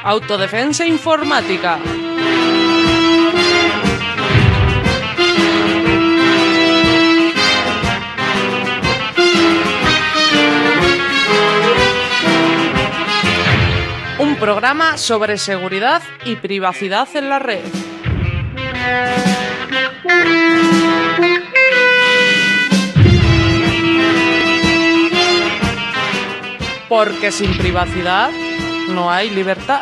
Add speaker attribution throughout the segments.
Speaker 1: Autodefensa informática. Un programa sobre seguridad y privacidad en la red. Porque sin privacidad no hay libertad.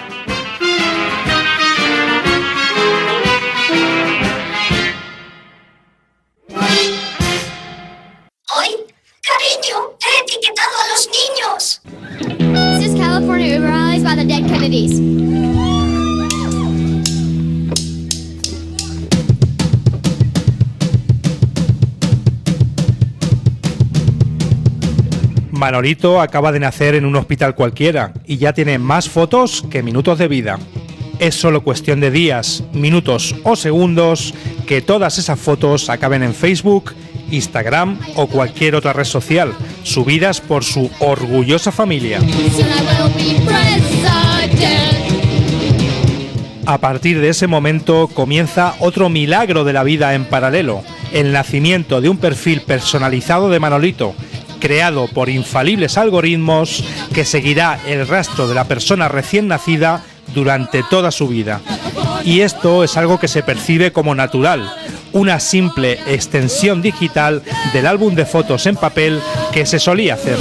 Speaker 2: ¡Ay, cariño! ¡He etiquetado a los niños!
Speaker 3: This is California Uber Rallies by the Dead Kennedys.
Speaker 4: Manolito acaba de nacer en un hospital cualquiera y ya tiene más fotos que minutos de vida. Es solo cuestión de días, minutos o segundos que todas esas fotos acaben en Facebook, Instagram o cualquier otra red social, subidas por su orgullosa familia. A partir de ese momento comienza otro milagro de la vida en paralelo, el nacimiento de un perfil personalizado de Manolito, creado por infalibles algoritmos que seguirá el rastro de la persona recién nacida durante toda su vida. Y esto es algo que se percibe como natural, una simple extensión digital del álbum de fotos en papel que se solía hacer.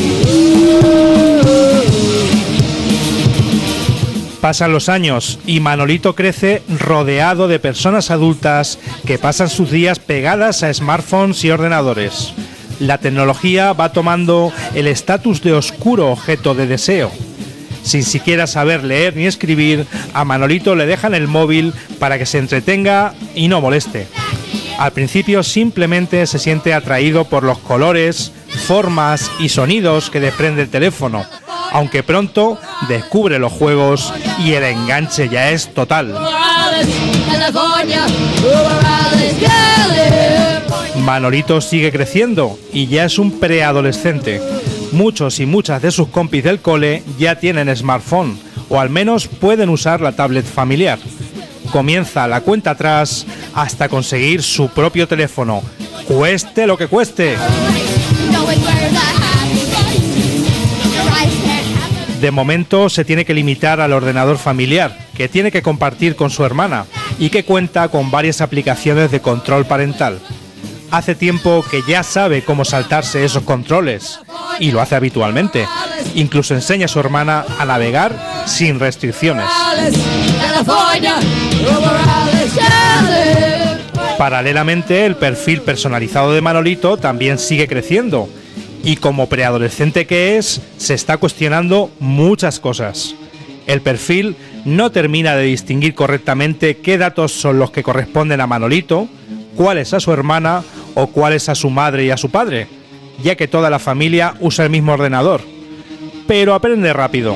Speaker 4: Pasan los años y Manolito crece rodeado de personas adultas que pasan sus días pegadas a smartphones y ordenadores. La tecnología va tomando el estatus de oscuro objeto de deseo. Sin siquiera saber leer ni escribir, a Manolito le dejan el móvil para que se entretenga y no moleste. Al principio simplemente se siente atraído por los colores, formas y sonidos que desprende el teléfono, aunque pronto descubre los juegos y el enganche ya es total. Manolito sigue creciendo y ya es un preadolescente. Muchos y muchas de sus compis del cole ya tienen smartphone, o al menos pueden usar la tablet familiar. Comienza la cuenta atrás hasta conseguir su propio teléfono, cueste lo que cueste. De momento se tiene que limitar al ordenador familiar, que tiene que compartir con su hermana y que cuenta con varias aplicaciones de control parental. Hace tiempo que ya sabe cómo saltarse esos controles y lo hace habitualmente. Incluso enseña a su hermana a navegar sin restricciones. Paralelamente, el perfil personalizado de Manolito también sigue creciendo y como preadolescente que es, se está cuestionando muchas cosas. El perfil no termina de distinguir correctamente qué datos son los que corresponden a Manolito, cuáles a su hermana o cuáles a su madre y a su padre, ya que toda la familia usa el mismo ordenador. Pero aprende rápido.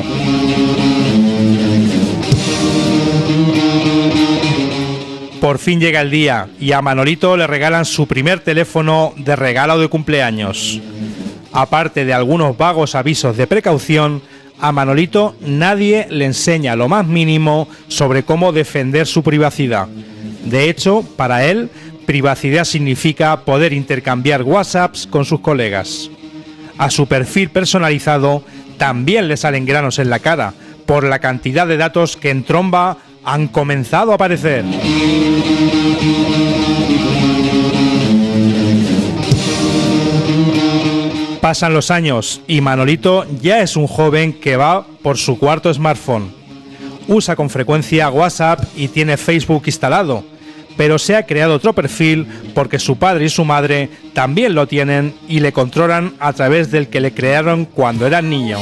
Speaker 4: Por fin llega el día y a Manolito le regalan su primer teléfono de regalo de cumpleaños. Aparte de algunos vagos avisos de precaución, a Manolito nadie le enseña lo más mínimo sobre cómo defender su privacidad. De hecho, para él, privacidad significa poder intercambiar WhatsApps con sus colegas. A su perfil personalizado también le salen granos en la cara por la cantidad de datos que en tromba han comenzado a aparecer. Pasan los años y Manolito ya es un joven que va por su cuarto smartphone. Usa con frecuencia WhatsApp y tiene Facebook instalado, pero se ha creado otro perfil porque su padre y su madre también lo tienen y le controlan a través del que le crearon cuando era niño.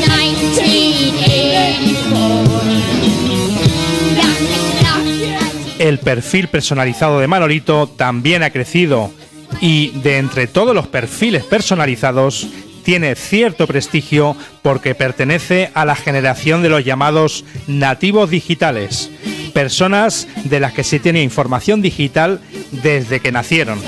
Speaker 4: El perfil personalizado de Manolito también ha crecido y de entre todos los perfiles personalizados tiene cierto prestigio porque pertenece a la generación de los llamados nativos digitales, personas de las que se tiene información digital desde que nacieron.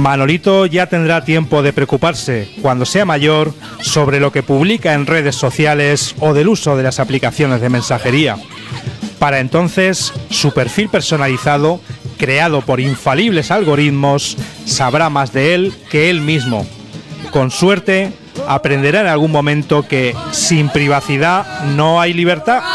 Speaker 4: Manolito ya tendrá tiempo de preocuparse, cuando sea mayor, sobre lo que publica en redes sociales o del uso de las aplicaciones de mensajería. Para entonces, su perfil personalizado, creado por infalibles algoritmos, sabrá más de él que él mismo. Con suerte, aprenderá en algún momento que sin privacidad no hay libertad.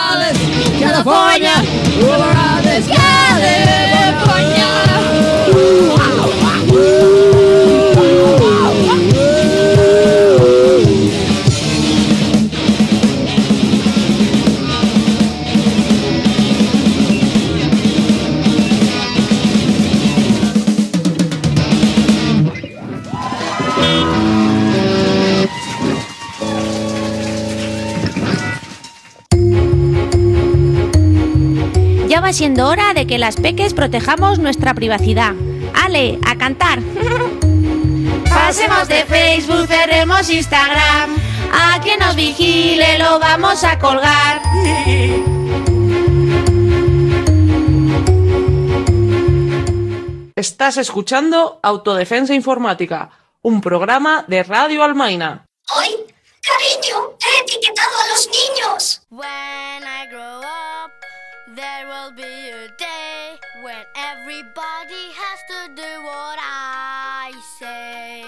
Speaker 5: Ya va siendo hora de que las peques protejamos nuestra privacidad. ¡Ale, a cantar!
Speaker 6: Pasemos de Facebook, cerremos Instagram. A quien nos vigile lo vamos a colgar.
Speaker 1: Estás escuchando Autodefensa Informática, un programa de Radio Almaina.
Speaker 2: Hoy, cariño, he etiquetado a los niños.
Speaker 3: When I grow up, there will be a day when everybody has to do what I say.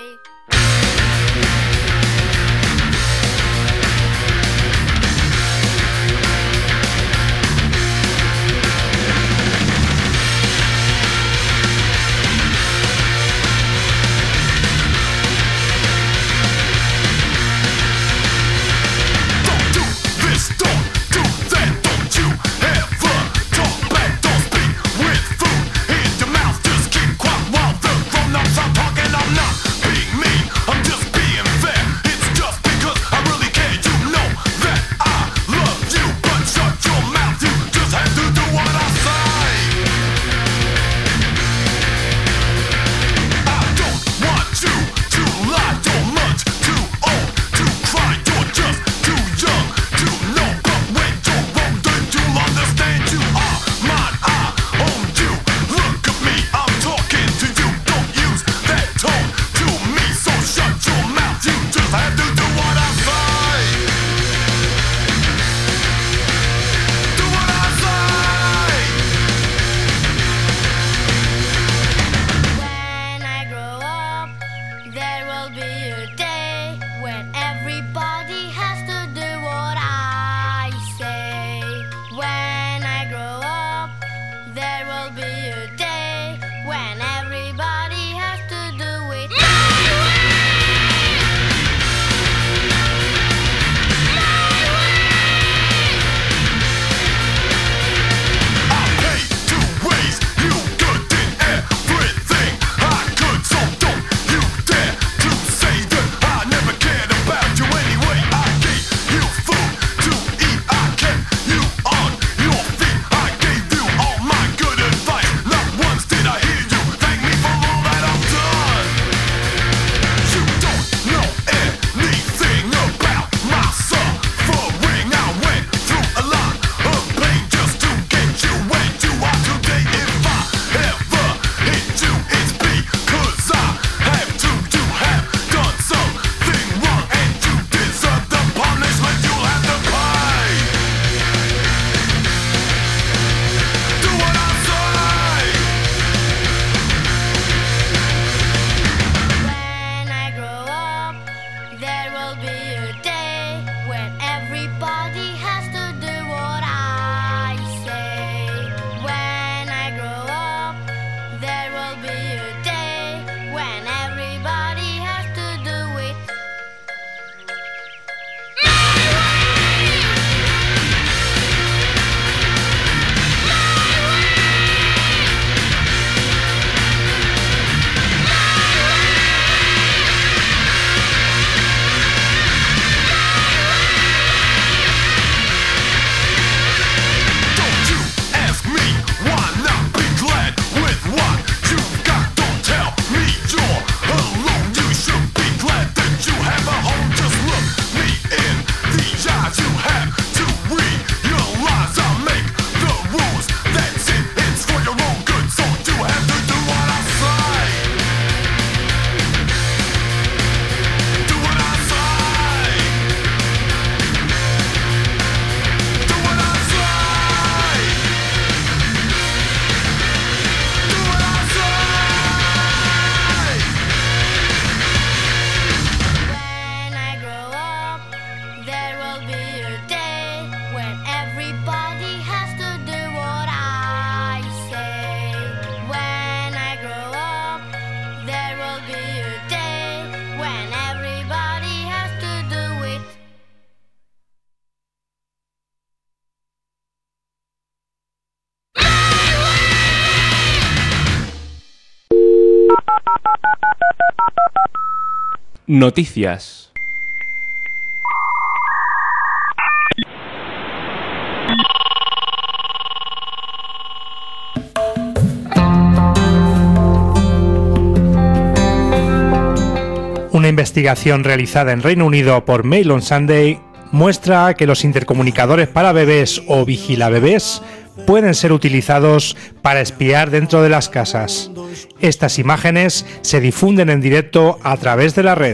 Speaker 7: Don't do this, don't do that, don't you ever talk back Noticias.
Speaker 4: Una investigación realizada en Reino Unido por Mail on Sunday muestra que los intercomunicadores para bebés o vigilabebés pueden ser utilizados para espiar dentro de las casas. Estas imágenes se difunden en directo a través de la red.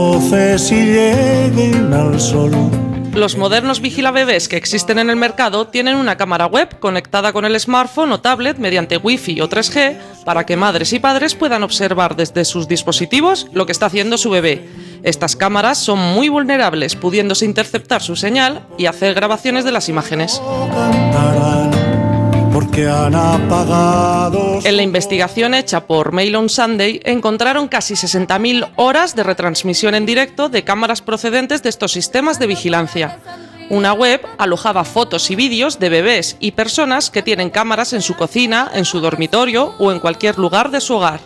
Speaker 1: Los modernos vigilabebés que existen en el mercado tienen una cámara web conectada con el smartphone o tablet mediante Wi-Fi o 3G para que madres y padres puedan observar desde sus dispositivos lo que está haciendo su bebé. Estas cámaras son muy vulnerables, pudiéndose interceptar su señal y hacer grabaciones de las imágenes. En la investigación hecha por Mail on Sunday encontraron casi 60.000 horas de retransmisión en directo de cámaras procedentes de estos sistemas de vigilancia. Una web alojaba fotos y vídeos de bebés y personas que tienen cámaras en su cocina, en su dormitorio o en cualquier lugar de su hogar.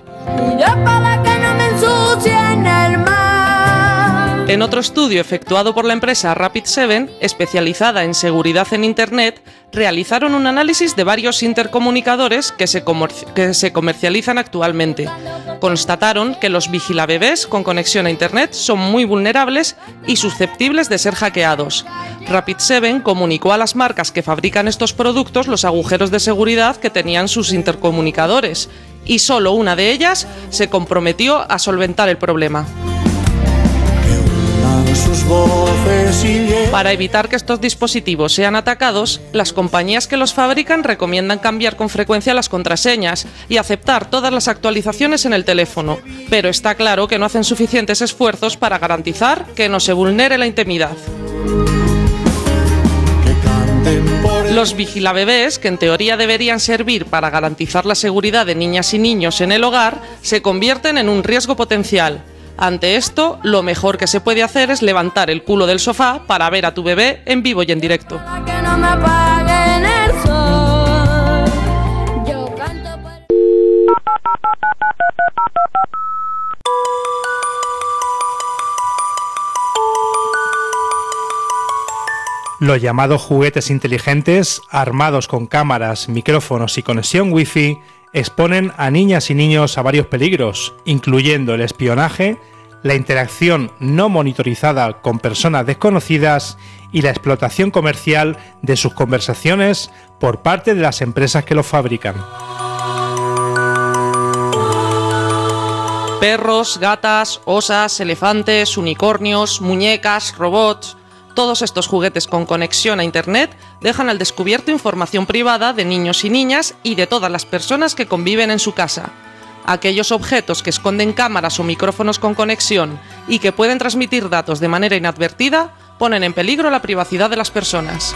Speaker 1: En otro estudio efectuado por la empresa Rapid7, especializada en seguridad en Internet, realizaron un análisis de varios intercomunicadores que se comercializan actualmente. Constataron que los vigilabebés con conexión a Internet son muy vulnerables y susceptibles de ser hackeados. Rapid7 comunicó a las marcas que fabrican estos productos los agujeros de seguridad que tenían sus intercomunicadores, y solo una de ellas se comprometió a solventar el problema. Para evitar que estos dispositivos sean atacados, las compañías que los fabrican recomiendan cambiar con frecuencia las contraseñas y aceptar todas las actualizaciones en el teléfono, pero está claro que no hacen suficientes esfuerzos para garantizar que no se vulnere la intimidad. Los vigilabebés, que en teoría deberían servir para garantizar la seguridad de niñas y niños en el hogar, se convierten en un riesgo potencial. Ante esto, lo mejor que se puede hacer es levantar el culo del sofá para ver a tu bebé en vivo y en directo.
Speaker 4: Los llamados juguetes inteligentes, armados con cámaras, micrófonos y conexión Wi-Fi, exponen a niñas y niños a varios peligros, incluyendo el espionaje, la interacción no monitorizada con personas desconocidas y la explotación comercial de sus conversaciones por parte de las empresas que los fabrican.
Speaker 1: Perros, gatas, osas, elefantes, unicornios, muñecas, robots... Todos estos juguetes con conexión a Internet dejan al descubierto información privada de niños y niñas y de todas las personas que conviven en su casa. Aquellos objetos que esconden cámaras o micrófonos con conexión y que pueden transmitir datos de manera inadvertida ponen en peligro la privacidad de las personas.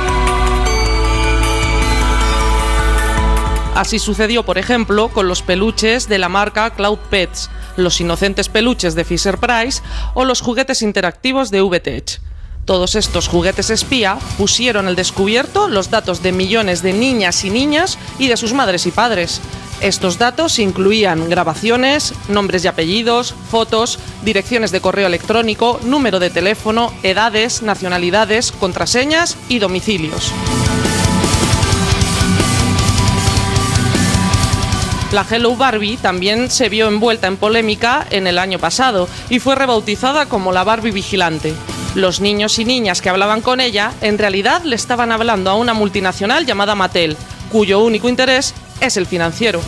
Speaker 1: Así sucedió, por ejemplo, con los peluches de la marca Cloud Pets, los inocentes peluches de Fisher-Price o los juguetes interactivos de VTech. Todos estos juguetes espía pusieron al descubierto los datos de millones de niñas y niños y de sus madres y padres. Estos datos incluían grabaciones, nombres y apellidos, fotos, direcciones de correo electrónico, número de teléfono, edades, nacionalidades, contraseñas y domicilios. La Hello Barbie también se vio envuelta en polémica en el año pasado y fue rebautizada como la Barbie vigilante. Los niños y niñas que hablaban con ella en realidad le estaban hablando a una multinacional llamada Mattel, cuyo único interés es el financiero.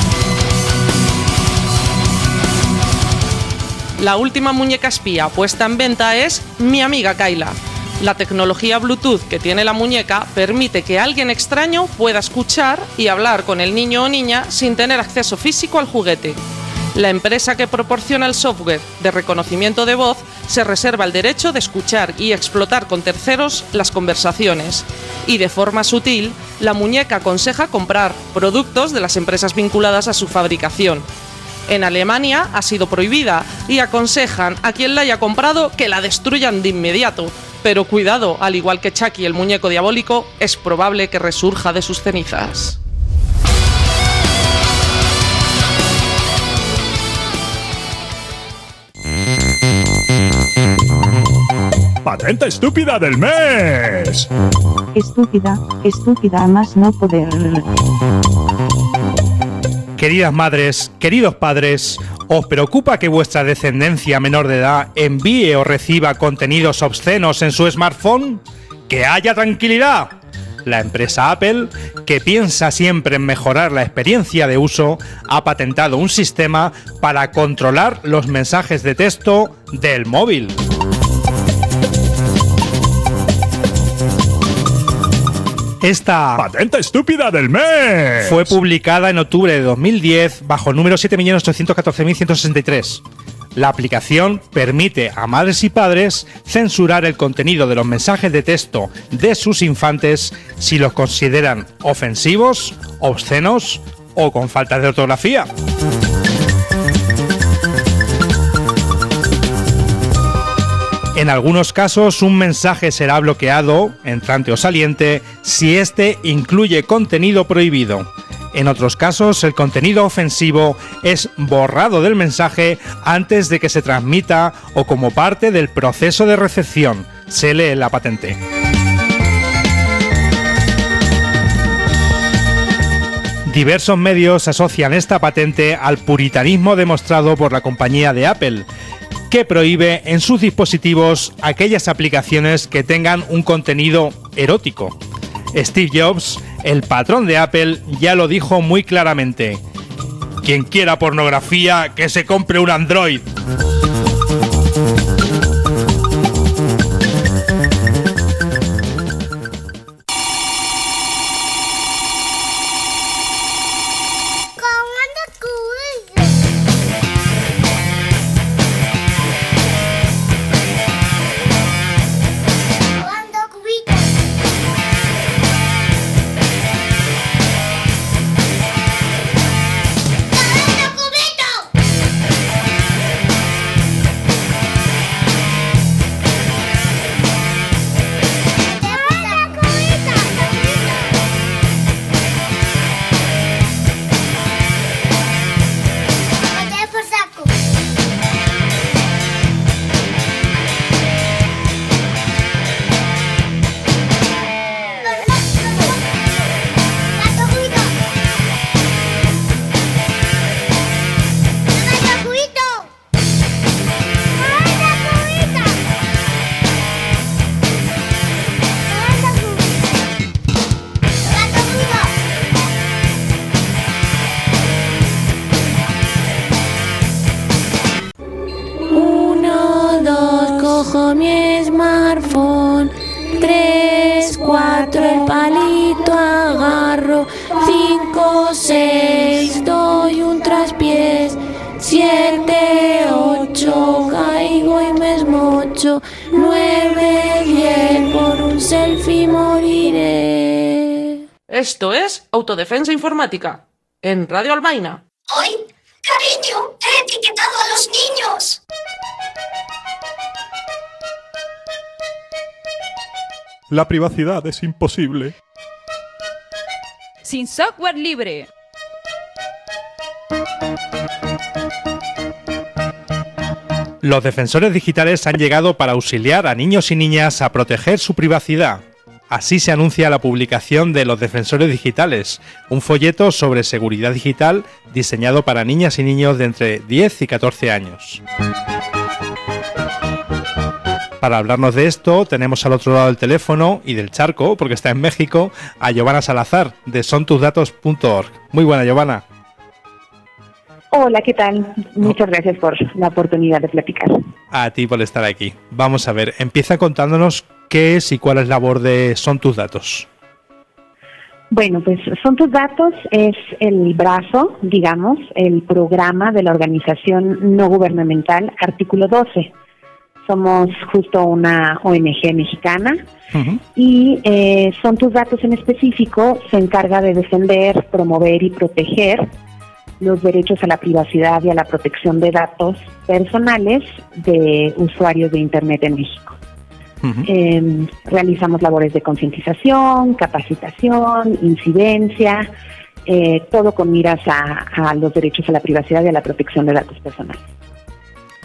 Speaker 1: La última muñeca espía puesta en venta es Mi amiga Kayla. La tecnología Bluetooth que tiene la muñeca permite que alguien extraño pueda escuchar y hablar con el niño o niña sin tener acceso físico al juguete. La empresa que proporciona el software de reconocimiento de voz se reserva el derecho de escuchar y explotar con terceros las conversaciones. Y de forma sutil, la muñeca aconseja comprar productos de las empresas vinculadas a su fabricación. En Alemania ha sido prohibida y aconsejan a quien la haya comprado que la destruyan de inmediato. Pero cuidado, al igual que Chucky el muñeco diabólico, es probable que resurja de sus cenizas.
Speaker 7: patente estúpida del mes.
Speaker 8: Estúpida, más no poder.
Speaker 4: Queridas madres, queridos padres, ¿os preocupa que vuestra descendencia menor de edad envíe o reciba contenidos obscenos en su smartphone? ¡Que haya tranquilidad! La empresa Apple, que piensa siempre en mejorar la experiencia de uso, ha patentado un sistema para controlar los mensajes de texto del móvil. Esta
Speaker 7: patente estúpida del mes
Speaker 4: fue publicada en octubre de 2010 bajo el número 7.814.163. La aplicación permite a madres y padres censurar el contenido de los mensajes de texto de sus infantes si los consideran ofensivos, obscenos o con faltas de ortografía. En algunos casos, un mensaje será bloqueado, entrante o saliente, si éste incluye contenido prohibido. En otros casos, el contenido ofensivo es borrado del mensaje antes de que se transmita o como parte del proceso de recepción, se lee en la patente. Diversos medios asocian esta patente al puritanismo demostrado por la compañía de Apple, que prohíbe en sus dispositivos aquellas aplicaciones que tengan un contenido erótico. Steve Jobs, el patrón de Apple, ya lo dijo muy claramente: quien quiera pornografía, que se compre un Android.
Speaker 6: Cojo mi smartphone, 3, 4 el palito agarro, 5, 6 doy un traspiés, 7, 8 caigo y me esmocho, 9, 10 por un selfie moriré.
Speaker 1: Esto es Autodefensa Informática, en Radio Albaina.
Speaker 2: Hoy, cariño, he etiquetado a los niños.
Speaker 7: La privacidad es imposible.
Speaker 9: Sin software libre.
Speaker 4: Los defensores digitales han llegado para auxiliar a niños y niñas a proteger su privacidad. Así se anuncia la publicación de Los Defensores Digitales, un folleto sobre seguridad digital diseñado para niñas y niños de entre 10 y 14 años. Para hablarnos de esto, tenemos al otro lado del teléfono y del charco, porque está en México, a Giovanna Salazar, de sontusdatos.org. Muy buena, Giovanna.
Speaker 10: Hola, ¿qué tal? Muchas gracias por la oportunidad de platicar.
Speaker 4: A ti por estar aquí. Vamos a ver, empieza contándonos qué es y cuál es la labor de Son Tus Datos.
Speaker 10: Bueno, pues Son Tus Datos es el brazo, digamos, el programa de la organización no gubernamental Artículo 12. Somos justo una ONG mexicana y Son Tus Datos en específico se encarga de defender, promover y proteger los derechos a la privacidad y a la protección de datos personales de usuarios de Internet en México. Realizamos labores de concientización, capacitación, incidencia, todo con miras a los derechos a la privacidad y a la protección de datos personales.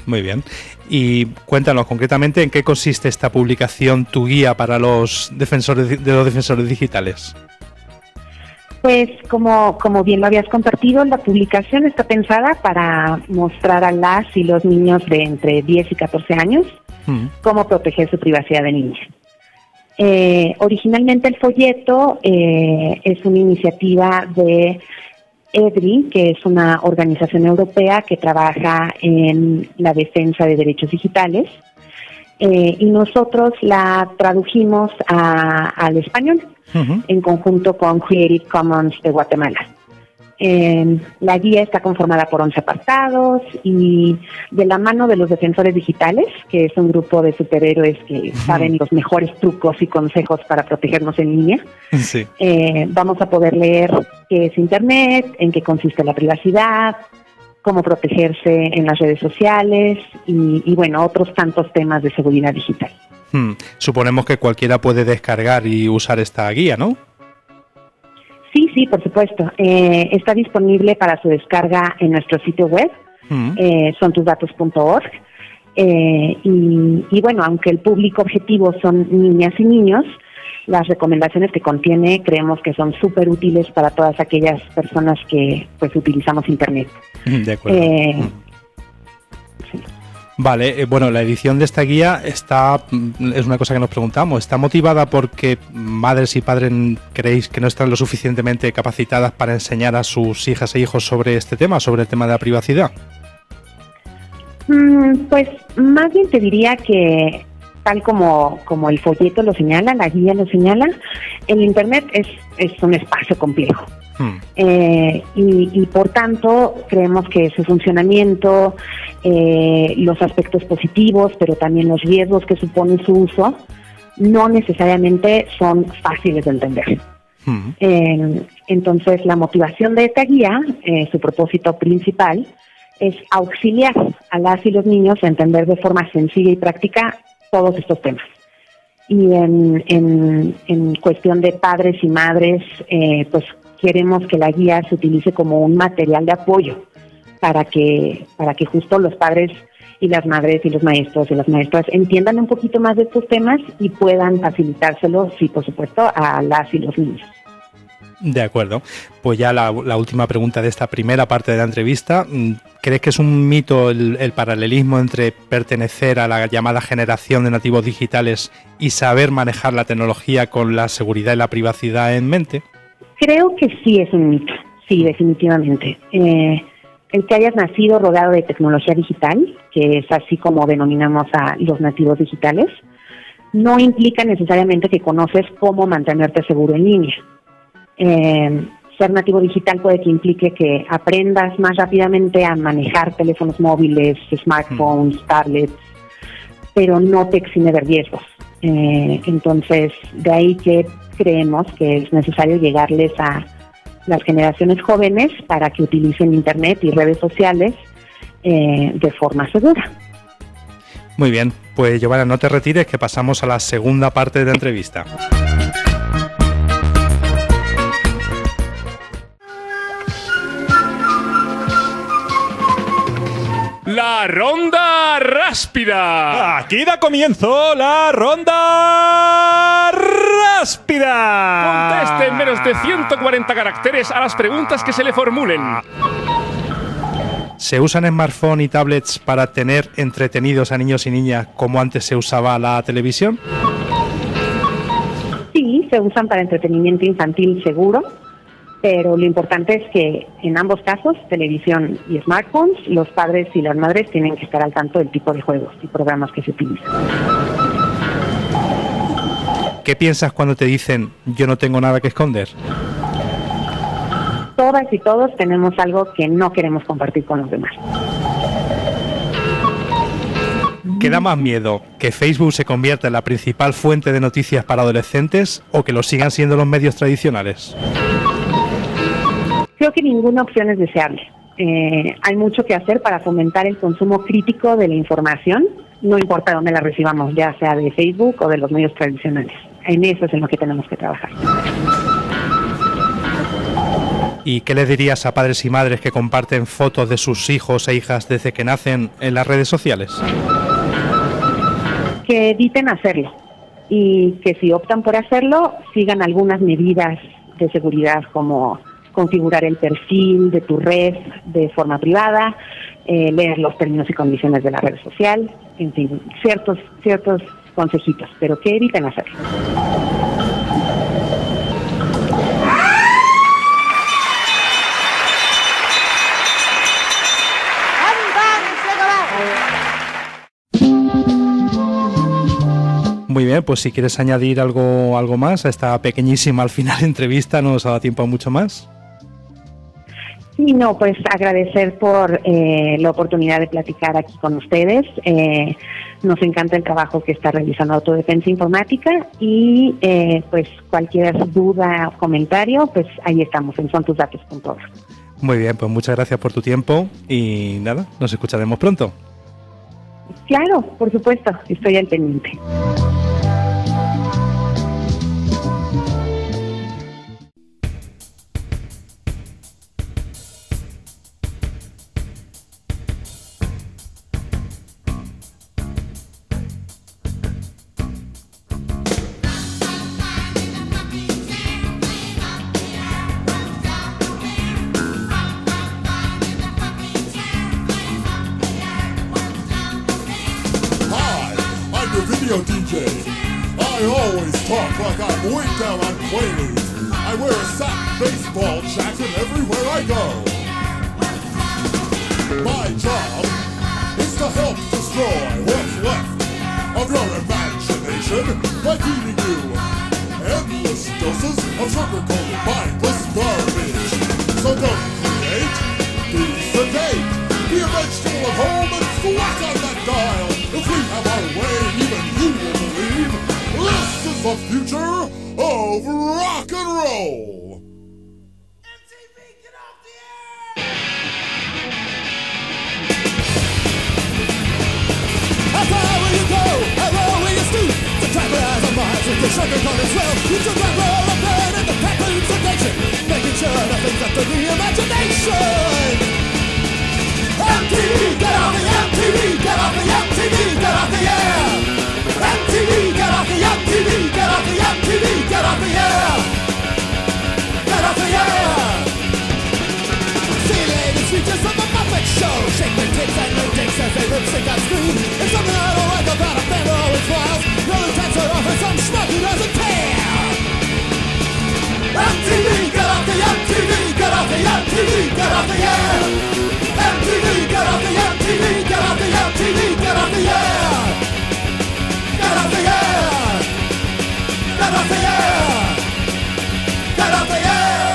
Speaker 4: Muy bien. Y cuéntanos concretamente en qué consiste esta publicación, tu guía para los defensores digitales.
Speaker 10: Pues como bien lo habías compartido, la publicación está pensada para mostrar a las y los niños de entre 10 y 14 años cómo proteger su privacidad de niña. Originalmente el folleto es una iniciativa de EDRI, que es una organización europea que trabaja en la defensa de derechos digitales, y nosotros la tradujimos al español en conjunto con Creative Commons de Guatemala. La guía está conformada por 11 apartados y de la mano de los defensores digitales, que es un grupo de superhéroes que saben los mejores trucos y consejos para protegernos en línea. Sí. Vamos a poder leer qué es Internet, en qué consiste la privacidad, cómo protegerse en las redes sociales y bueno, otros tantos temas de seguridad digital.
Speaker 4: Suponemos que cualquiera puede descargar y usar esta guía, ¿no?
Speaker 10: Sí, por supuesto. Está disponible para su descarga en nuestro sitio web, sontusdatos.org. Y bueno, aunque el público objetivo son niñas y niños, las recomendaciones que contiene creemos que son súper útiles para todas aquellas personas que pues utilizamos Internet.
Speaker 4: De acuerdo. Sí. Vale, bueno, la edición de esta guía es una cosa que nos preguntamos, ¿está motivada porque madres y padres creéis que no están lo suficientemente capacitadas para enseñar a sus hijas e hijos sobre este tema, sobre el tema de la privacidad?
Speaker 10: Pues más bien te diría que tal como el folleto lo señala, la guía lo señala, el Internet es un espacio complejo. Y por tanto creemos que su funcionamiento, los aspectos positivos, pero también los riesgos que supone su uso, no necesariamente son fáciles de entender. Entonces la motivación de esta guía, su propósito principal, es auxiliar a las y los niños a entender de forma sencilla y práctica todos estos temas. Y en cuestión de padres y madres, pues queremos que la guía se utilice como un material de apoyo para que justo los padres y las madres y los maestros y las maestras entiendan un poquito más de estos temas y puedan facilitárselos, sí, por supuesto, a las y los niños.
Speaker 4: De acuerdo. Pues ya la última pregunta de esta primera parte de la entrevista. ¿Crees que es un mito el paralelismo entre pertenecer a la llamada generación de nativos digitales y saber manejar la tecnología con la seguridad y la privacidad en mente?
Speaker 10: Creo que sí es un mito, sí, definitivamente. El que hayas nacido rodeado de tecnología digital, que es así como denominamos a los nativos digitales, no implica necesariamente que conoces cómo mantenerte seguro en línea. Ser nativo digital puede que implique que aprendas más rápidamente a manejar teléfonos móviles, smartphones, tablets, pero no te exime de riesgos. Entonces, de ahí que creemos que es necesario llegarles a las generaciones jóvenes para que utilicen Internet y redes sociales de forma segura.
Speaker 4: Muy bien, pues Giovanna, no te retires, que pasamos a la segunda parte de la entrevista.
Speaker 8: La ronda ráspida.
Speaker 7: Aquí da comienzo la ronda ráspida.
Speaker 8: Conteste en menos de 140 caracteres a las preguntas que se le formulen.
Speaker 4: ¿Se usan smartphones y tablets para tener entretenidos a niños y niñas como antes se usaba la televisión?
Speaker 10: Sí, se usan para entretenimiento infantil seguro. Pero lo importante es que en ambos casos, televisión y smartphones, los padres y las madres tienen que estar al tanto del tipo de juegos y programas que se utilizan.
Speaker 4: ¿Qué piensas cuando te dicen yo no tengo nada que esconder?
Speaker 10: Todas y todos tenemos algo que no queremos compartir con los demás.
Speaker 4: ¿Qué da más miedo? ¿Que Facebook se convierta en la principal fuente de noticias para adolescentes o que lo sigan siendo los medios tradicionales?
Speaker 10: Creo que ninguna opción es deseable. Hay mucho que hacer para fomentar el consumo crítico de la información, no importa dónde la recibamos, ya sea de Facebook o de los medios tradicionales. En eso es en lo que tenemos que trabajar.
Speaker 4: ¿Y qué le dirías a padres y madres que comparten fotos de sus hijos e hijas desde que nacen en las redes sociales?
Speaker 10: Que eviten hacerlo y que si optan por hacerlo, sigan algunas medidas de seguridad como configurar el perfil de tu red de forma privada, leer los términos y condiciones de la red social, en fin, ciertos consejitos, pero que eviten hacerlo.
Speaker 4: Muy bien, pues si quieres añadir algo más a esta pequeñísima al final entrevista, no nos ha dado tiempo a mucho más.
Speaker 10: Sí, no, pues agradecer por la oportunidad de platicar aquí con ustedes. Nos encanta el trabajo que está realizando Autodefensa Informática y pues cualquier duda o comentario, pues ahí estamos en sontusdatos.org.
Speaker 4: Muy bien, pues muchas gracias por tu tiempo y nada, nos escucharemos pronto.
Speaker 10: Claro, por supuesto, estoy al pendiente.
Speaker 9: DJ. I always talk like I'm way down on Quaaludes. I wear a satin baseball jacket everywhere I go. My job is to help destroy what's left of your imagination by feeding you endless doses of sugar-coated mindless garbage. So don't create, be sedate. Be a vegetable at home and thwack on that dial. If we have our way, even you will believe this is the future of rock and roll. MTV, get off the air! How far will you go? How low will you stoop? To tranquilize our minds with your sugar-coated swell. You should grab roll and burn in the pepper's sedation, making sure nothing's up to the imagination. MTV, get off the MTV, get off the MTV, get off the air. MTV, get off the MTV, get off the MTV, get off the air. Get off the air. See ladies features from the Muppet Show, shake their tits and their dicks as they lip sync on screen. It's something I don't like about a band that always smiles. The other times are off and some schmuck who doesn't care. MTV, get off the MTV, get off the MTV, get off the air. MTV, get off the MTV, get off the MTV, get off the air! Get off the air! Get off the air! Get off the air!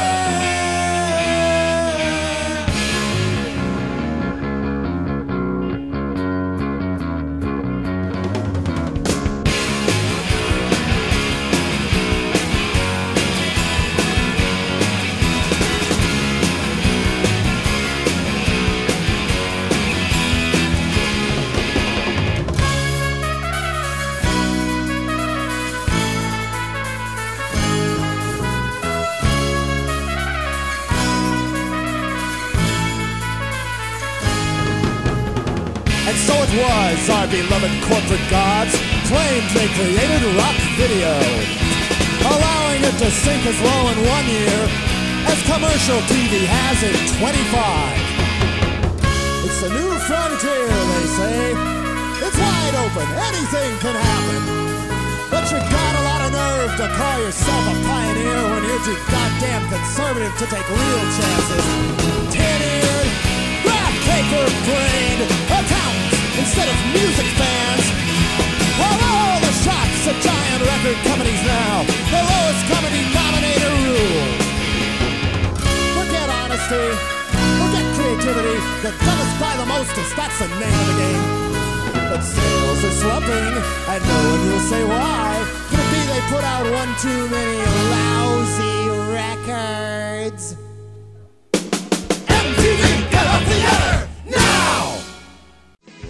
Speaker 9: So it was our beloved corporate gods claimed they created rock video, allowing it to sink as low in 1 year as commercial TV has in 25. It's a new frontier, they say. It's wide open, anything can happen. But you got a lot of nerve to call yourself a pioneer when you're too goddamn conservative to take real chances. Tin-eared, graph paper-brained accountants instead of music fans. Well, all the shots at giant record companies now, the lowest common denominator rule. Forget honesty, forget creativity, the dumbest buy the mostest, that's the name of the game. But sales are slumping, and no one will say why. Could it be they put out one too many lousy records? MTV, get off the air, now!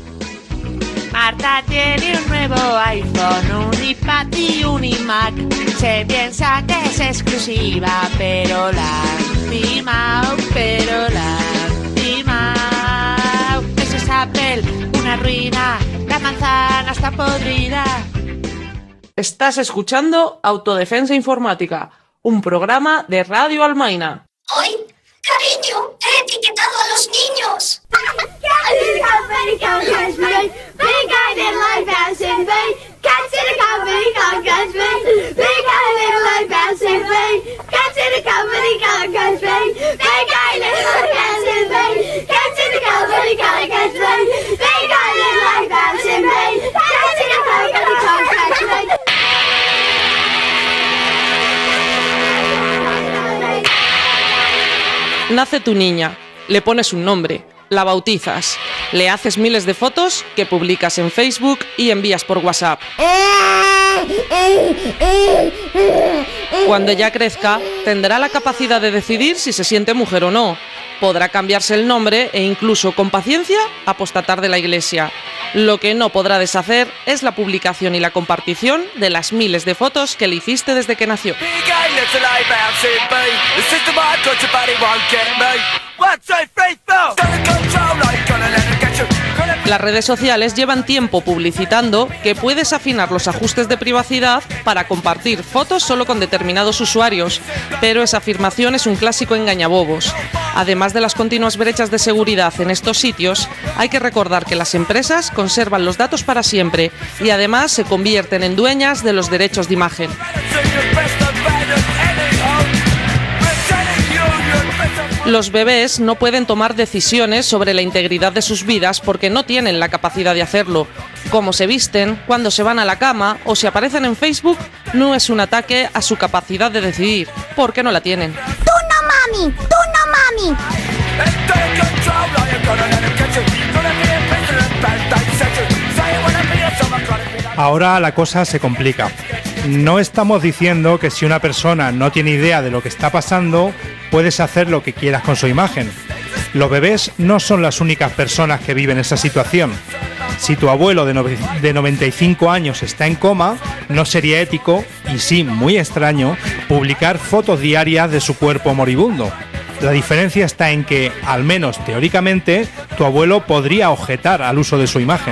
Speaker 6: Marta tiene un nuevo iPhone, un iPad y un iMac. Se piensa que es exclusiva, pero lastimao, eso es Apple, una ruina, la manzana está podrida.
Speaker 1: Estás escuchando Autodefensa Informática, un programa de Radio Almaina.
Speaker 2: Hoy, cariño, he etiquetado a los niños.
Speaker 1: Nace tu niña, le pones un nombre, la bautizas, le haces miles de fotos que publicas en Facebook y envías por WhatsApp. Cuando ya crezca, tendrá la capacidad de decidir si se siente mujer o no. Podrá cambiarse el nombre e incluso, con paciencia, apostatar de la iglesia. Lo que no podrá deshacer es la publicación y la compartición de las miles de fotos que le hiciste desde que nació. Las redes sociales llevan tiempo publicitando que puedes afinar los ajustes de privacidad para compartir fotos solo con determinados usuarios, pero esa afirmación es un clásico engañabobos. Además de las continuas brechas de seguridad en estos sitios, hay que recordar que las empresas conservan los datos para siempre y además se convierten en dueñas de los derechos de imagen. Los bebés no pueden tomar decisiones sobre la integridad de sus vidas porque no tienen la capacidad de hacerlo. Cómo se visten, cuándo se van a la cama o si aparecen en Facebook no es un ataque a su capacidad de decidir, porque no la tienen.
Speaker 3: ¡Tú no, mami! ¡Tú no, mami!
Speaker 4: Ahora la cosa se complica. No estamos diciendo que si una persona no tiene idea de lo que está pasando, puedes hacer lo que quieras con su imagen. Los bebés no son las únicas personas que viven esa situación. Si tu abuelo de 95 años está en coma, no sería ético, y sí muy extraño, publicar fotos diarias de su cuerpo moribundo. La diferencia está en que, al menos teóricamente, tu abuelo podría objetar al uso de su imagen.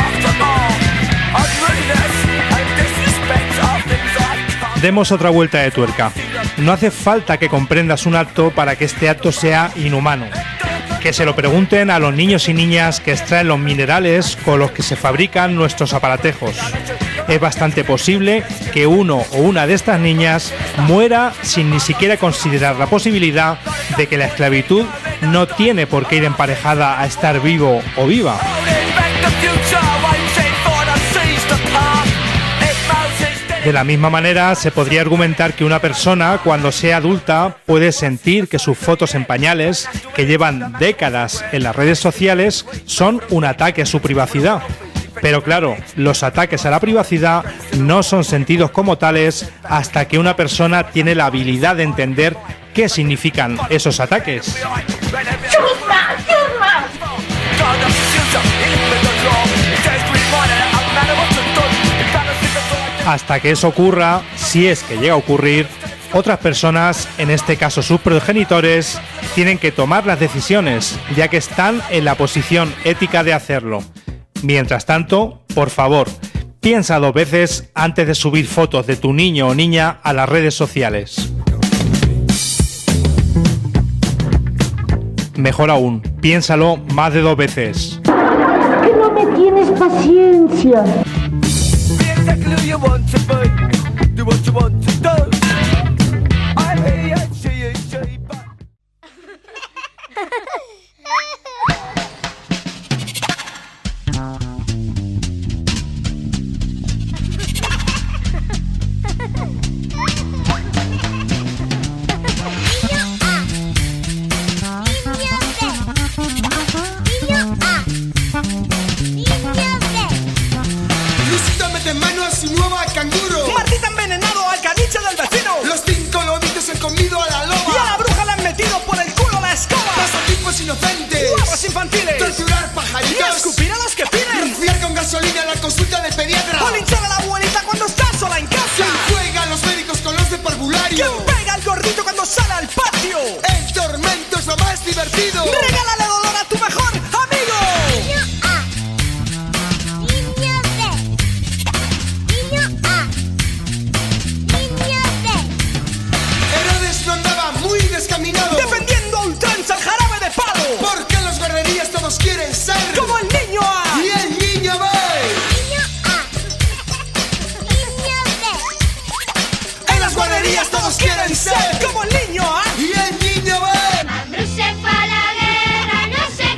Speaker 4: Demos otra vuelta de tuerca. No hace falta que comprendas un acto para que este acto sea inhumano. Que se lo pregunten a los niños y niñas que extraen los minerales con los que se fabrican nuestros aparatejos. Es bastante posible que uno o una de estas niñas muera sin ni siquiera considerar la posibilidad de que la esclavitud no tiene por qué ir emparejada a estar vivo o viva. De la misma manera, se podría argumentar que una persona, cuando sea adulta, puede sentir que sus fotos en pañales, que llevan décadas en las redes sociales, son un ataque a su privacidad. Pero claro, los ataques a la privacidad no son sentidos como tales hasta que una persona tiene la habilidad de entender qué significan esos ataques. Hasta que eso ocurra, si es que llega a ocurrir, otras personas, en este caso sus progenitores, tienen que tomar las decisiones, ya que están en la posición ética de hacerlo. Mientras tanto, por favor, piensa 2 veces antes de subir fotos de tu niño o niña a las redes sociales. Mejor aún, piénsalo más de 2 veces.
Speaker 11: Que no me tienes paciencia.
Speaker 12: Lucita mete mano a su nueva canguro.
Speaker 13: Martita envenenado al caniche del vecino.
Speaker 12: Los 5 lobitos han comido a la loba.
Speaker 13: Y a la bruja le han metido por el culo la escoba.
Speaker 12: Pasatipos inocentes.
Speaker 13: Juegos infantiles.
Speaker 12: Torturar pajaritos.
Speaker 13: Y escupir a los que piden.
Speaker 12: Rociar con gasolina en la consulta del pediatra.
Speaker 13: O linchar a la abuelita cuando está sola en casa.
Speaker 12: ¿Quién juega a los médicos
Speaker 13: niñas todos quieren ser como el niño A
Speaker 12: y el niño B.
Speaker 3: Andrew se fue a la guerra, no sé.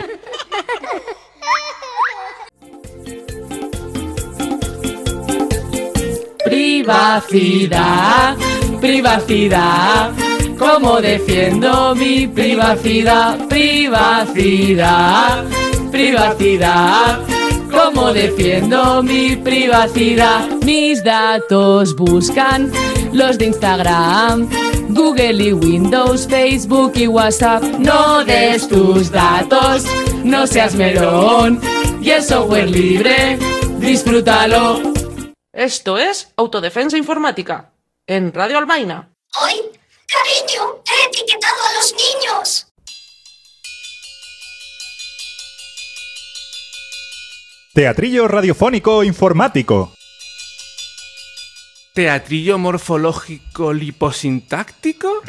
Speaker 14: Privacidad, privacidad. ¿Cómo defiendo mi privacidad? Privacidad, privacidad. ¿Cómo defiendo mi privacidad? Mis datos buscan los de Instagram, Google y Windows, Facebook y WhatsApp. No des tus datos, no seas melón. Y el software libre, disfrútalo.
Speaker 1: Esto es Autodefensa Informática, en Radio Albaina.
Speaker 2: Hoy, cariño, he etiquetado a los niños.
Speaker 7: Teatrillo radiofónico informático.
Speaker 8: ¿Teatrillo morfológico liposintáctico?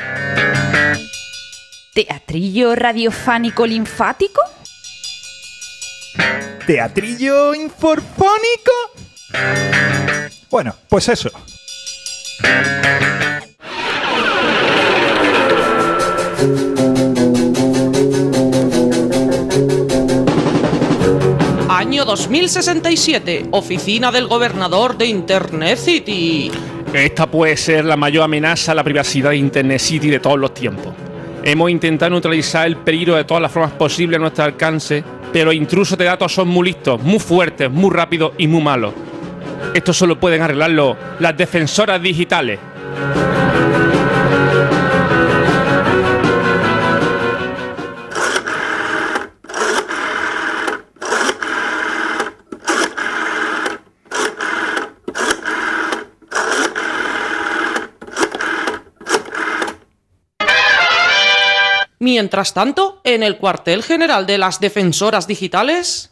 Speaker 15: ¿Teatrillo radiofánico linfático?
Speaker 7: ¿Teatrillo inforfónico? Bueno, pues eso.
Speaker 1: Año 2067, oficina del gobernador de Internet City.
Speaker 8: Esta puede ser la mayor amenaza a la privacidad de Internet City de todos los tiempos. Hemos intentado neutralizar el peligro de todas las formas posibles a nuestro alcance, pero los intrusos de datos son muy listos, muy fuertes, muy rápidos y muy malos. Esto solo pueden arreglarlo las defensoras digitales.
Speaker 1: Mientras tanto, en el cuartel general de las defensoras digitales...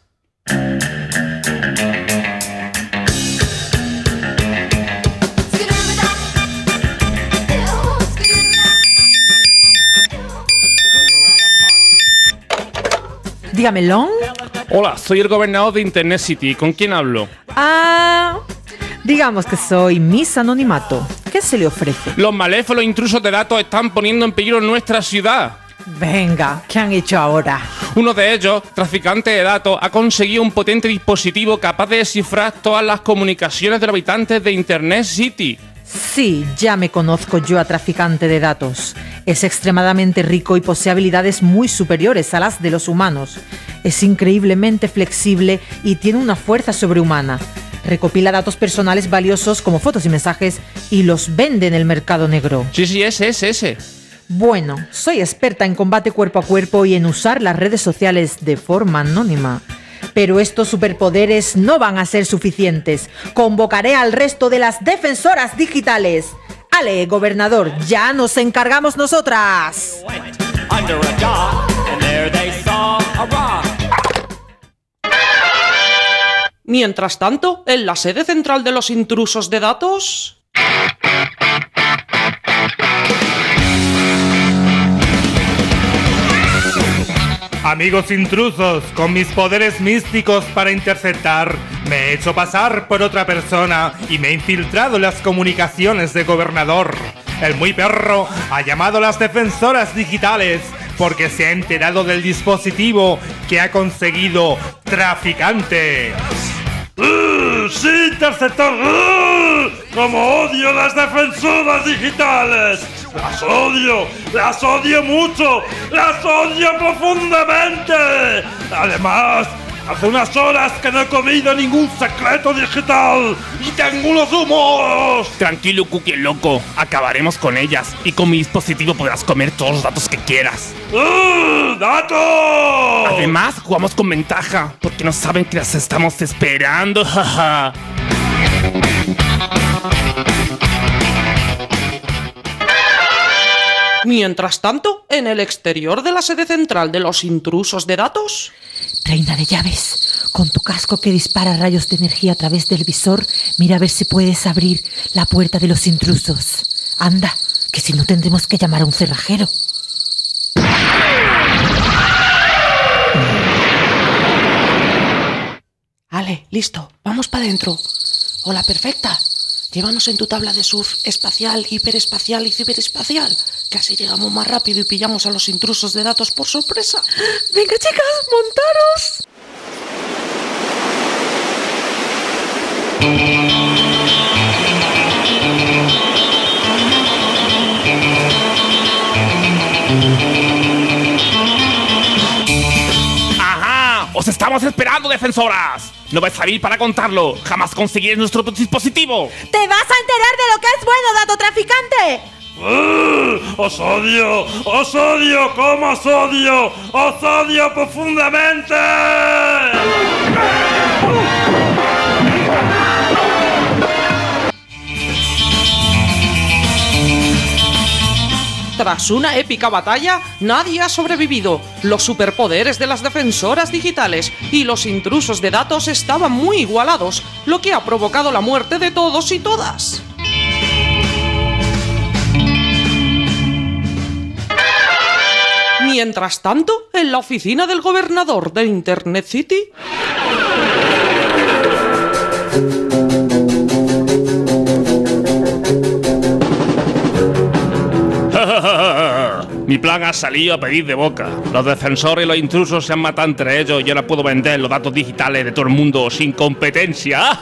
Speaker 16: Dígamelo.
Speaker 8: Hola, soy el gobernador de Internet City. ¿Con quién hablo?
Speaker 16: Digamos que soy Miss Anonimato. ¿Qué se le ofrece?
Speaker 8: Los malévolos intrusos de datos están poniendo en peligro nuestra ciudad.
Speaker 16: Venga, ¿qué han hecho ahora?
Speaker 8: Uno de ellos, traficante de datos, ha conseguido un potente dispositivo capaz de descifrar todas las comunicaciones de los habitantes de Internet City.
Speaker 16: Sí, ya me conozco yo a traficante de datos. Es extremadamente rico y posee habilidades muy superiores a las de los humanos. Es increíblemente flexible y tiene una fuerza sobrehumana. Recopila datos personales valiosos como fotos y mensajes y los vende en el mercado negro.
Speaker 8: Sí, ese.
Speaker 16: Bueno, soy experta en combate cuerpo a cuerpo y en usar las redes sociales de forma anónima. Pero estos superpoderes no van a ser suficientes. Convocaré al resto de las defensoras digitales. ¡Ale, gobernador! ¡Ya nos encargamos nosotras!
Speaker 1: Mientras tanto, en la sede central de los intrusos de datos...
Speaker 4: Amigos intrusos, con mis poderes místicos para interceptar, me he hecho pasar por otra persona y me he infiltrado en las comunicaciones del gobernador. El muy perro ha llamado a las defensoras digitales porque se ha enterado del dispositivo que ha conseguido traficante.
Speaker 17: ¡Sí, interceptor! ¡Cómo odio las defensoras digitales! ¡Las odio mucho! ¡Las odio profundamente! Además, hace unas horas que no he comido ningún secreto digital y tengo unos humos.
Speaker 8: Tranquilo, Cookie loco. Acabaremos con ellas y con mi dispositivo podrás comer todos los datos que quieras.
Speaker 17: ¡Datos!
Speaker 8: Además, jugamos con ventaja porque no saben que las estamos esperando. Jaja.
Speaker 1: Mientras tanto, en el exterior de la sede central de los intrusos de datos...
Speaker 16: Reina de llaves, con tu casco que dispara rayos de energía a través del visor, mira a ver si puedes abrir la puerta de los intrusos. Anda, que si no tendremos que llamar a un cerrajero.
Speaker 1: Ale, listo, vamos para adentro. Hola, perfecta. llévanos en tu tabla de surf espacial, hiperespacial y ciberespacial, que así llegamos más rápido y pillamos a los intrusos de datos por sorpresa.
Speaker 6: Venga, chicas, montaros.
Speaker 8: ¡Ajá! ¡Os estamos esperando, defensoras! No vais a salir para contarlo. Jamás conseguiréis nuestro dispositivo.
Speaker 6: ¡Te vas a enterar de lo que es bueno, datotraficante!
Speaker 17: ¡Os odio! ¡Os odio! ¿Cómo os odio? ¡Os odio profundamente!
Speaker 1: Tras una épica batalla, nadie ha sobrevivido. Los superpoderes de las defensoras digitales y los intrusos de datos estaban muy igualados, lo que ha provocado la muerte de todos y todas. Mientras tanto, en la oficina del gobernador de Internet City...
Speaker 8: Mi plan ha salido a pedir de boca. Los defensores y los intrusos se han matado entre ellos y ahora puedo vender los datos digitales de todo el mundo sin competencia.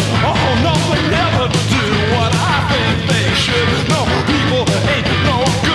Speaker 18: No, people ain't no good.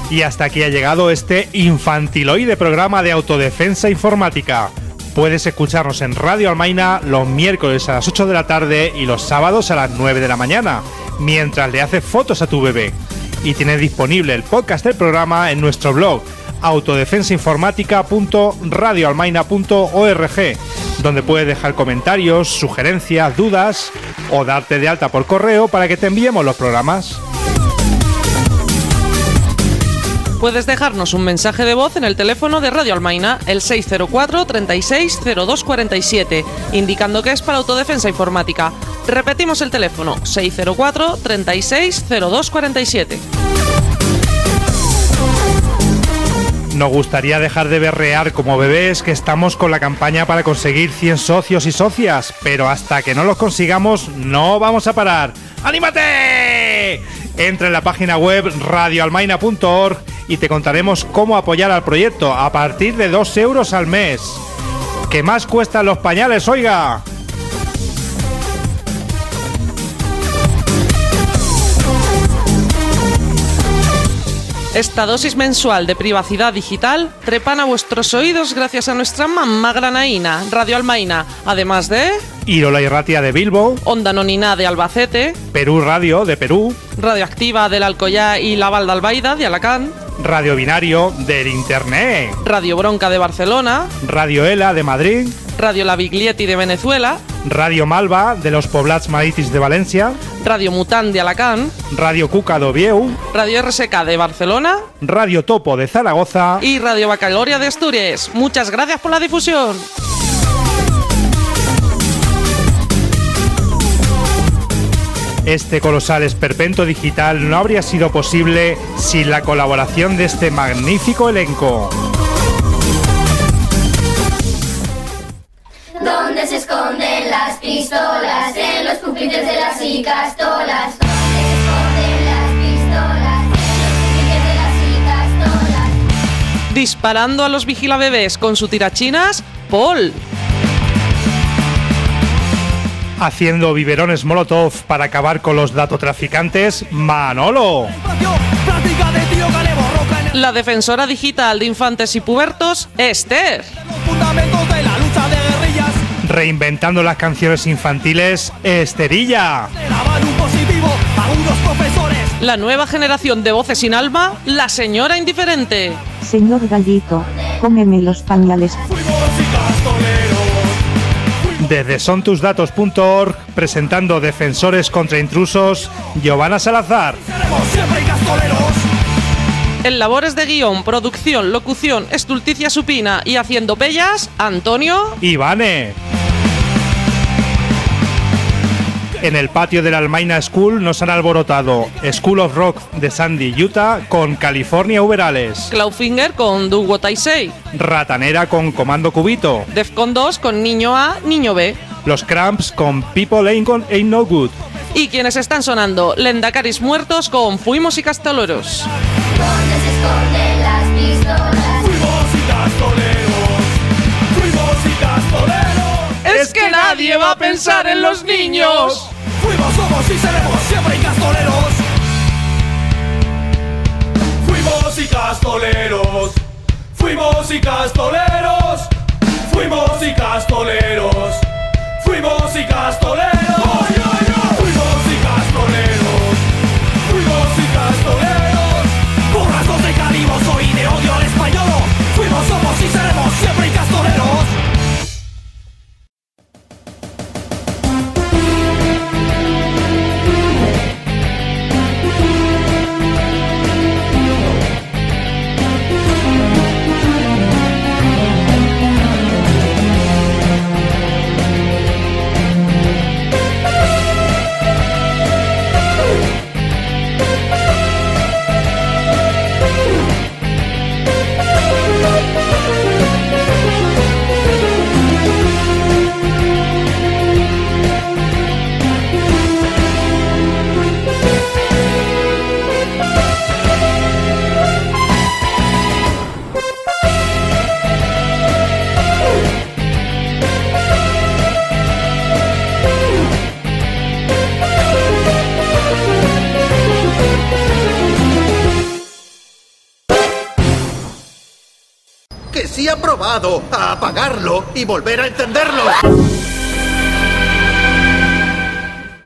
Speaker 4: Y hasta aquí ha llegado este infantiloide programa de autodefensa informática. Puedes escucharnos en Radio Almaina los miércoles a las 8 de la tarde y los sábados a las 9 de la mañana, mientras le haces fotos a tu bebé. Y tienes disponible el podcast del programa en nuestro blog autodefensainformática.radioalmaina.org, donde puedes dejar comentarios, sugerencias, dudas o darte de alta por correo para que te enviemos los programas.
Speaker 1: Puedes dejarnos un mensaje de voz en el teléfono de Radio Almaina, el 604 36 02 47, indicando que es para autodefensa informática. Repetimos el teléfono, 604 36 02 47.
Speaker 4: Nos gustaría dejar de berrear como bebés que estamos con la campaña para conseguir 100 socios y socias, pero hasta que no los consigamos no vamos a parar. ¡Anímate! Entra en la página web radioalmaina.org y te contaremos cómo apoyar al proyecto a partir de 2 euros al mes. ¿Qué más cuestan los pañales, oiga?
Speaker 1: Esta dosis mensual de privacidad digital trepan a vuestros oídos gracias a nuestra mamá granaína, Radio Almaina, además de...
Speaker 4: Irola y Ratia de Bilbo,
Speaker 1: Onda Nonina de Albacete,
Speaker 4: Perú Radio de Perú,
Speaker 1: Radioactiva del Alcoyá y La Val d'Albaida de Alacant,
Speaker 4: Radio Binario del Internet,
Speaker 1: Radio Bronca de Barcelona,
Speaker 4: Radio Ela de Madrid,
Speaker 1: Radio La Biglietti de Venezuela,
Speaker 4: Radio Malva de los Poblats Maritis de Valencia,
Speaker 1: Radio Mutant de Alacant,
Speaker 4: Radio Cuca d'Ovieu,
Speaker 1: Radio RSK de Barcelona,
Speaker 4: Radio Topo de Zaragoza
Speaker 1: y Radio Bacaloria de Asturias. Muchas gracias por la difusión.
Speaker 4: Este colosal esperpento digital no habría sido posible sin la colaboración de este magnífico elenco.
Speaker 3: ¿Dónde se esconden las pistolas? En los pupitres de las icastolas. ¿Dónde se esconden las pistolas? En los pupitres de las icastolas.
Speaker 1: Disparando a los vigilabebés con su tirachinas, Paul.
Speaker 4: Haciendo biberones Molotov para acabar con los datotraficantes, Manolo.
Speaker 1: La defensora digital de infantes y pubertos, Esther.
Speaker 4: Reinventando las canciones infantiles, Esterilla.
Speaker 1: La nueva generación de voces sin alma, la señora indiferente.
Speaker 18: Señor Gallito, cómeme los pañales.
Speaker 4: Desde sontusdatos.org, presentando Defensores contra Intrusos, Giovanna Salazar.
Speaker 1: En labores de guión, producción, locución, estulticia supina y haciendo pellas, Antonio
Speaker 4: Ivane. En el patio de la Almaina School nos han alborotado School of Rock de Sandy, Utah, con California Uberales,
Speaker 1: Clawfinger con Do What I Say,
Speaker 4: Ratanera con Comando Cubito,
Speaker 1: Defcon 2 con Niño A, Niño B,
Speaker 4: Los Cramps con People Ain't No Good.
Speaker 1: Y quienes están sonando, Lendacaris Muertos con Fuimos y Castoleros.
Speaker 3: ¿Dónde se esconden las pistolas?
Speaker 12: Fuimos y castoleros. Fuimos y castoleros.
Speaker 1: Es que nadie va a pensar en los niños.
Speaker 12: Fuimos, somos y seremos siempre castoleros. Fuimos y castoleros. Fuimos y castoleros. Fuimos y castoleros. Fuimos y castoleros. Fuimos y castoleros. Fuimos y castoleros. Borrascos de calibos hoy de odio al español. Fuimos, somos y seremos siempre castoleros.
Speaker 19: si ha probado a apagarlo y volver a encenderlo.